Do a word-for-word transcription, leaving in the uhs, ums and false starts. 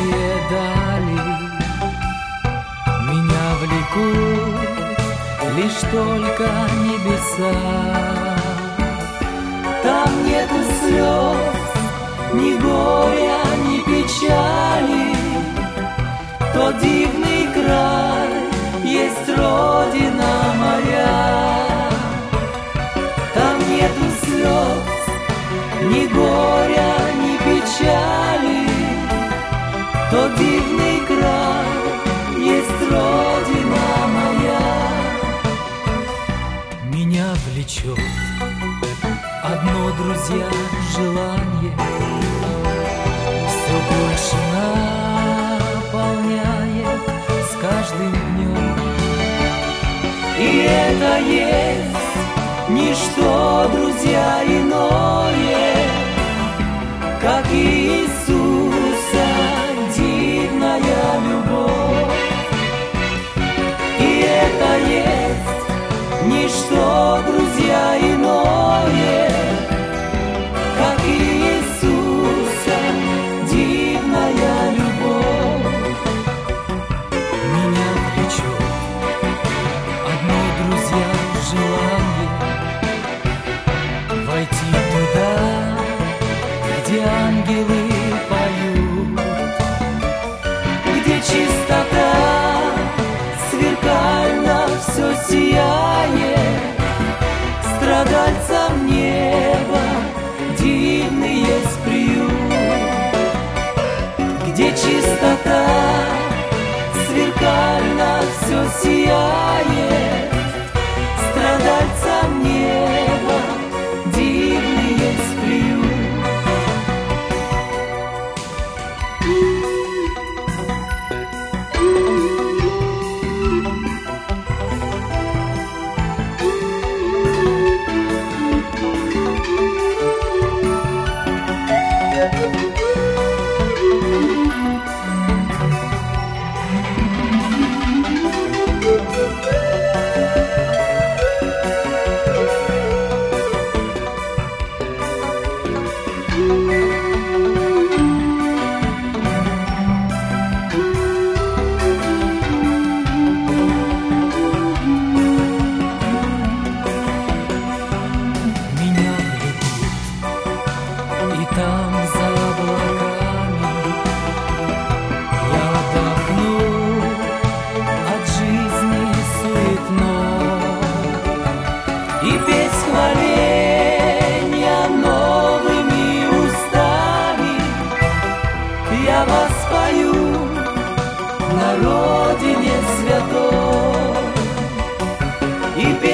Далекие дали меня влекут лишь только небеса. Там нету слез, ни горя, ни печали. Тот дивный край есть родина моя. Там нету слез, ни горя, ни печали. Тот дивный край есть родина моя. Меня влечет одно, друзья, желание, все больше наполняет с каждым днем. И это есть ничто, друзья, иное, как Иисуса дивная любовь. И это есть ничто, друзья, иное, как Иисуса дивная любовь. Меня влечет одно, друзья, желание войти туда, где ангелы поют, где чистота сверкально все сияет. Страдальцам неба дивный есть приют, где чистота сверкально все сияет. Страдальцам неба дивный есть приют. Там за облаками я отдохну от жизни суетной и без хваления новыми устами я воспою на родине святой. И без